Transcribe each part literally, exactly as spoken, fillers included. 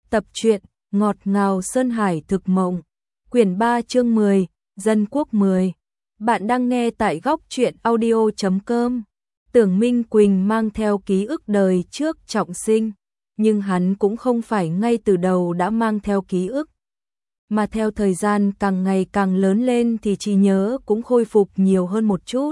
Tập truyện Ngọt ngào Sơn Hải thực mộng. Quyển ba chương mười, Dân quốc mười. Bạn đang nghe tại góc truyện audio chấm com. Tưởng Minh Quỳnh mang theo ký ức đời trước trọng sinh, nhưng hắn cũng không phải ngay từ đầu đã mang theo ký ức, mà theo thời gian càng ngày càng lớn lên thì trí nhớ cũng khôi phục nhiều hơn một chút.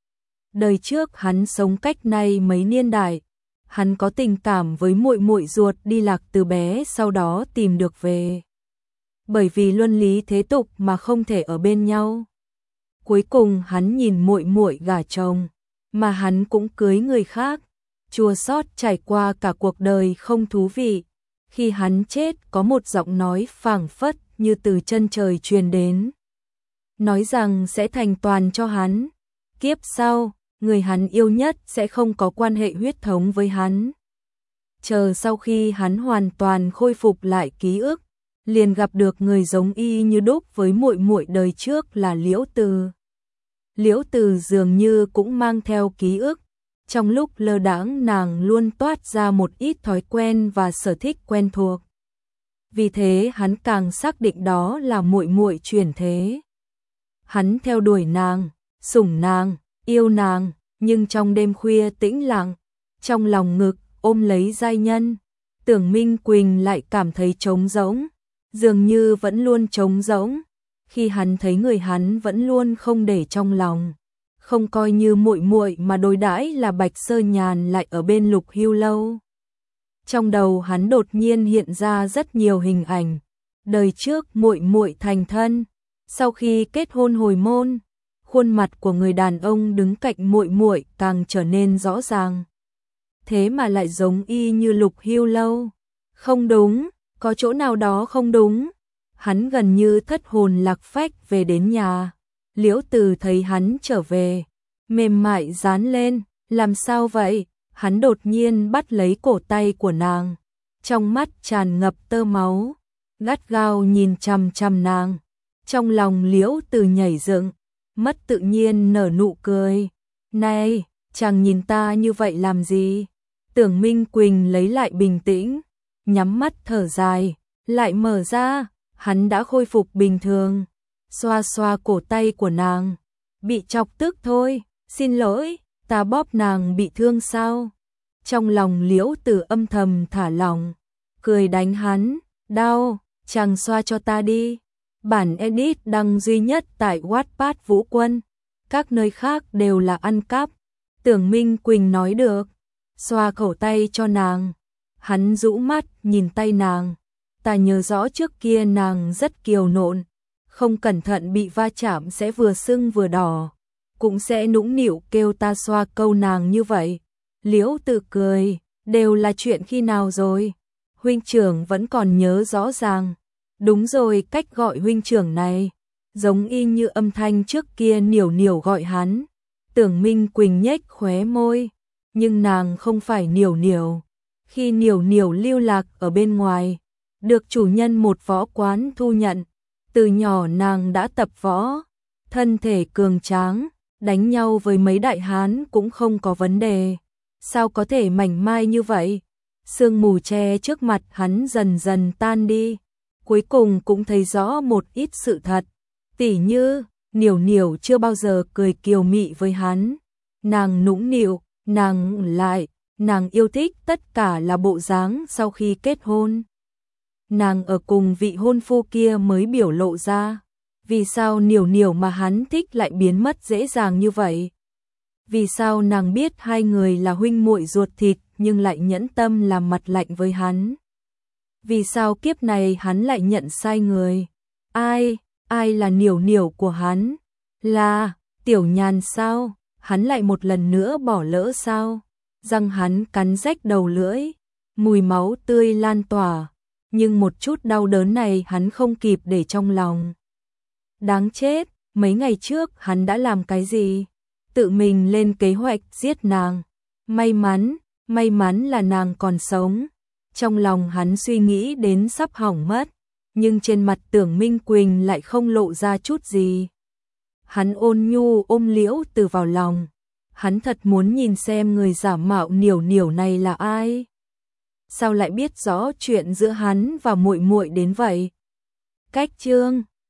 Đời trước hắn sống cách nay mấy niên đại, hắn có tình cảm với muội muội ruột đi lạc từ bé sau đó tìm được về. Bởi vì luân lý thế tục mà không thể ở bên nhau. Cuối cùng hắn nhìn muội muội gả chồng, mà hắn cũng cưới người khác, chua xót trải qua cả cuộc đời không thú vị. Khi hắn chết có một giọng nói phảng phất như từ chân trời truyền đến, nói rằng sẽ thành toàn cho hắn. Kiếp sau, người hắn yêu nhất sẽ không có quan hệ huyết thống với hắn. Chờ sau khi hắn hoàn toàn khôi phục lại ký ức, liền gặp được người giống y như đúc với muội muội đời trước là Liễu Từ. Liễu Từ dường như cũng mang theo ký ức, trong lúc lơ đãng nàng luôn toát ra một ít thói quen và sở thích quen thuộc. Vì thế hắn càng xác định đó là muội muội chuyển thế. Hắn theo đuổi nàng, sủng nàng, yêu nàng, nhưng trong đêm khuya tĩnh lặng, trong lòng ngực ôm lấy giai nhân, Tưởng Minh Quỳnh lại cảm thấy trống rỗng, dường như vẫn luôn trống rỗng. Khi hắn thấy người hắn vẫn luôn không để trong lòng, không coi như muội muội mà đối đãi là Bạch Sơ Nhàn lại ở bên Lục Hưu Lâu. Trong đầu hắn đột nhiên hiện ra rất nhiều hình ảnh, đời trước muội muội thành thân, sau khi kết hôn hồi môn, khuôn mặt của người đàn ông đứng cạnh muội muội càng trở nên rõ ràng. Thế mà lại giống y như Lục Hưu Lâu. Không đúng, có chỗ nào đó không đúng. Hắn gần như thất hồn lạc phách về đến nhà. Liễu Từ thấy hắn trở về, mềm mại dán lên, làm sao vậy? Hắn đột nhiên bắt lấy cổ tay của nàng, trong mắt tràn ngập tơ máu, gắt gao nhìn chằm chằm nàng. Trong lòng Liễu Từ nhảy dựng, mất tự nhiên nở nụ cười. Này, chàng nhìn ta như vậy làm gì? Tưởng Minh Quỳnh lấy lại bình tĩnh, nhắm mắt thở dài, lại mở ra, hắn đã khôi phục bình thường, xoa xoa cổ tay của nàng. Bị chọc tức thôi, xin lỗi, ta bóp nàng bị thương sao? Trong lòng Liễu Từ âm thầm thả lỏng, cười đánh hắn, đau, chàng xoa cho ta đi. Bản edit đăng duy nhất tại Wattpad Vũ Quân, các nơi khác đều là ăn cắp. Tưởng Minh Quỳnh nói được, xoa khẩu tay cho nàng. Hắn rũ mắt nhìn tay nàng, ta nhớ rõ trước kia nàng rất kiều nộn, không cẩn thận bị va chạm sẽ vừa sưng vừa đỏ, cũng sẽ nũng nịu kêu ta xoa câu nàng như vậy. Liễu Từ cười, đều là chuyện khi nào rồi? Huynh trưởng vẫn còn nhớ rõ ràng. Đúng rồi, cách gọi huynh trưởng này giống y như âm thanh trước kia Niểu Niểu gọi hắn. Tưởng Minh Quỳnh nhếch khóe môi, nhưng nàng không phải Niểu Niểu. Khi Niểu Niểu lưu lạc ở bên ngoài, được chủ nhân một võ quán thu nhận, từ nhỏ nàng đã tập võ, thân thể cường tráng, đánh nhau với mấy đại hán cũng không có vấn đề. Sao có thể mảnh mai như vậy? Sương mù che trước mặt hắn dần dần tan đi, cuối cùng cũng thấy rõ một ít sự thật, tỉ như Niểu Niểu chưa bao giờ cười kiều mị với hắn, nàng nũng nịu, nàng lại, nàng yêu thích tất cả là bộ dáng sau khi kết hôn. Nàng ở cùng vị hôn phu kia mới biểu lộ ra. Vì sao Niểu Niểu mà hắn thích lại biến mất dễ dàng như vậy? Vì sao nàng biết hai người là huynh muội ruột thịt nhưng lại nhẫn tâm làm mặt lạnh với hắn? Vì sao kiếp này hắn lại nhận sai người? Ai, ai là Niểu Niểu của hắn? Là Tiểu Nhàn sao? Hắn lại một lần nữa bỏ lỡ sao? Răng hắn cắn rách đầu lưỡi, mùi máu tươi lan tỏa, nhưng một chút đau đớn này hắn không kịp để trong lòng. Đáng chết, mấy ngày trước hắn đã làm cái gì? Tự mình lên kế hoạch giết nàng. May mắn, may mắn là nàng còn sống. Trong lòng hắn suy nghĩ đến sắp hỏng mất, nhưng trên mặt Tưởng Minh Quỳnh lại không lộ ra chút gì. Hắn ôn nhu ôm Liễu Từ vào lòng. Hắn thật muốn nhìn xem người giả mạo Niểu Niểu này là ai. sao lại biết rõ chuyện giữa hắn và muội muội đến vậy? Cách chương